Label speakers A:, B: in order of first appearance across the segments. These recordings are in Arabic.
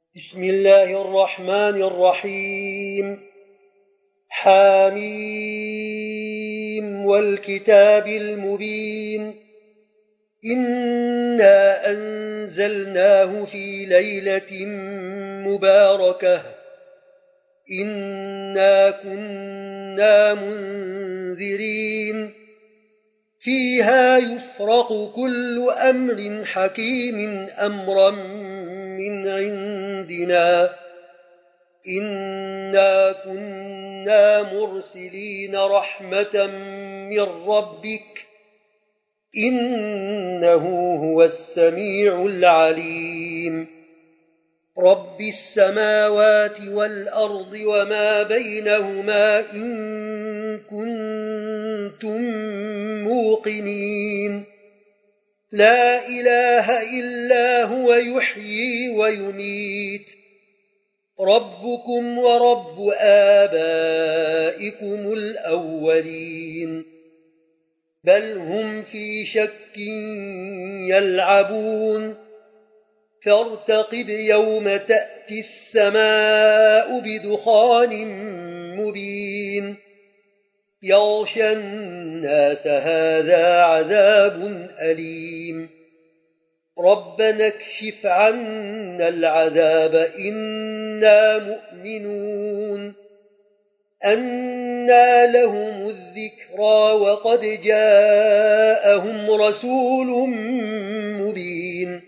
A: بسم الله الرحمن الرحيم. حاميم والكتاب المبين. إنا أنزلناه في ليلة مباركة إنا كنا منذرين فيها يفرق كل أمر حكيم أمرا من عندنا إنا كنا مرسلين رحمة من ربك إنه هو السميع العليم. رب السماوات والأرض وما بينهما إن كنتم موقنين لا إله إلا هو يحيي ويميت ربكم ورب آبائكم الأولين بل هم في شك يلعبون فارتقب يوم تأتي السماء بدخان مبين يغشى الناس هذا عذاب أليم ربنا اكشف عنا العذاب إنا مؤمنون أنى لهم الذكرى وقد جاءهم رسول مبين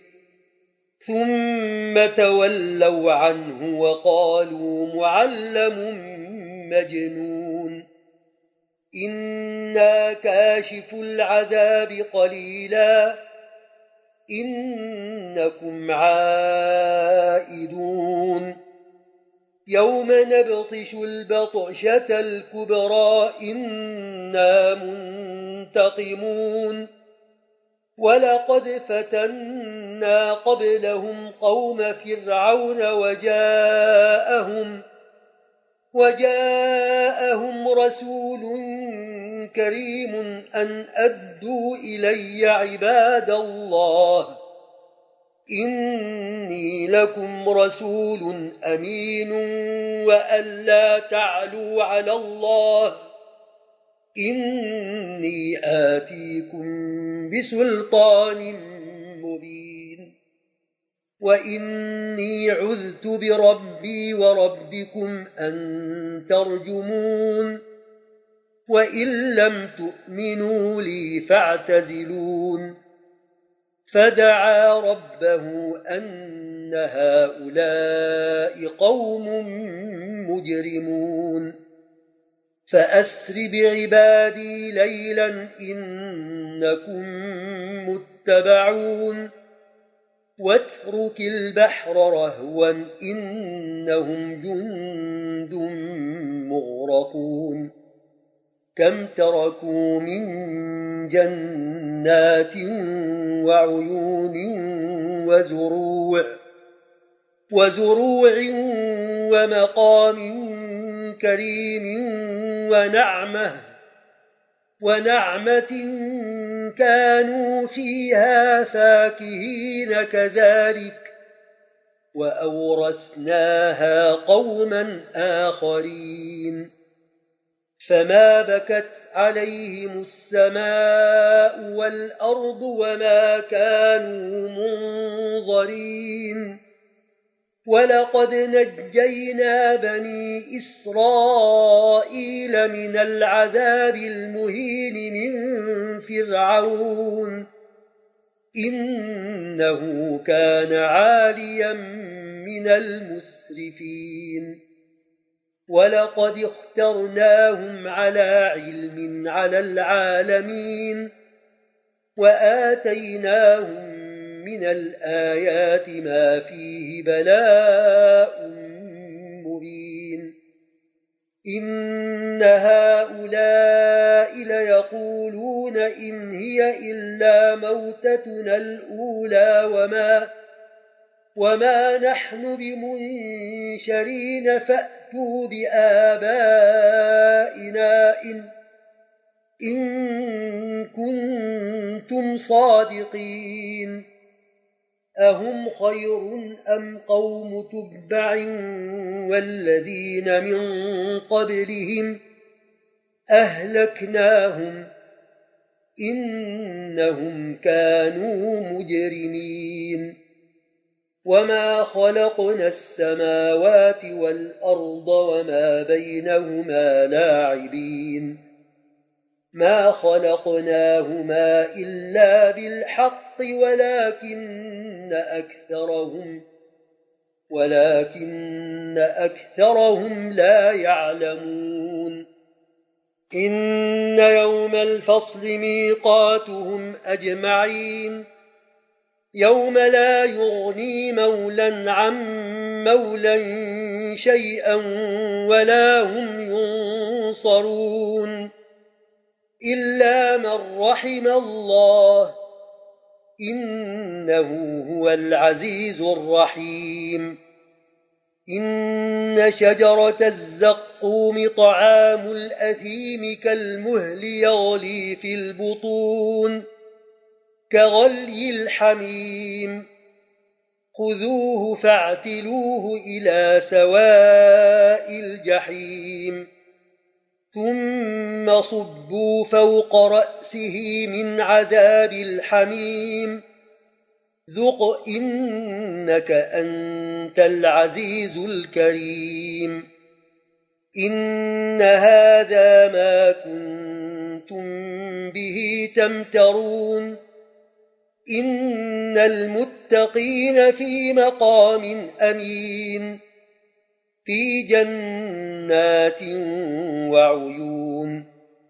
A: ثم تولوا عنه وقالوا معلم مجنون إنا كاشف العذاب قليلا إنكم عائدون يوم نبطش البطشة الكبرى إنا منتقمون ولقد فتنا قبلهم قوم فرعون وجاءهم رسول كريم أن أدوا إلي عباد الله إني لكم رسول أمين وأن لا تعلوا على الله إني آتيكم بسلطان مبين وإني عذت بربي وربكم أن ترجمون وإن لم تؤمنوا لي فاعتزلون فدعا ربه أن هؤلاء قوم مجرمون فأسر بعبادي ليلا إنكم متبعون واترك البحر رهوا إنهم جند مغرقون كم تركوا من جنات وعيون وزروع ومقام كريم ونعمة كانوا فيها فاكهين كذلك وأورثناها قوما آخرين فما بكت عليهم السماء والأرض وما كانوا منظرين ولقد نجينا بني إسرائيل من العذاب المهين من فرعون إنه كان عاليا من المسرفين ولقد اخترناهم على علم على العالمين وآتيناهم من الآيات ما فيه بلاء مبين إن هؤلاء ليقولون إن هي إلا موتتنا الأولى وما نحن بمنشرين فأتوا بآبائنا إن كنتم صادقين أهم خير أم قوم تبع والذين من قبلهم أهلكناهم إنهم كانوا مجرمين وما خلقنا السماوات والأرض وما بينهما لاعبين ما خلقناهما إلا بالحق ولكن أكثرهم لا يعلمون إن يوم الفصل ميقاتهم أجمعين يوم لا يغني مولا عن مولا شيئا ولا هم ينصرون إلا من رحم الله إنه هو العزيز الرحيم إن شجرة الزقوم طعام الأثيم كالمهل يغلي في البطون كغلي الحميم خذوه فاعتلوه إلى سواء الجحيم ثم صبوا فوق رأسه من عذاب الحميم ذق إنك أنت العزيز الكريم إن هذا ما كنتم به تمترون إن المتقين في مقام أمين في جنات وعيون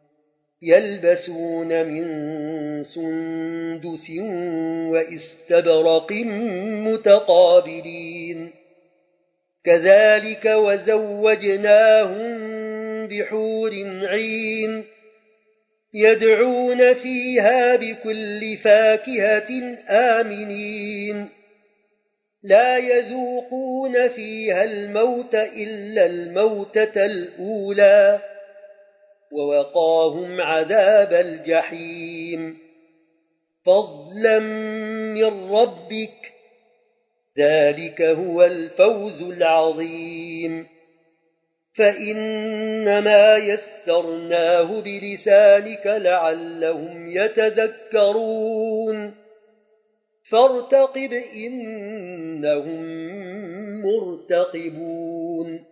A: يلبسون من سندس وإستبرق متقابلين كذلك وزوجناهم بحور عين يدعون فيها بكل فاكهة آمنين لا يذوقون فيها الموت إلا الموتة الأولى ووقاهم عذاب الجحيم فضلا من ربك ذلك هو الفوز العظيم فإنما يسرناه بلسانك لعلهم يتذكرون فارتقب إنهم مرتقبون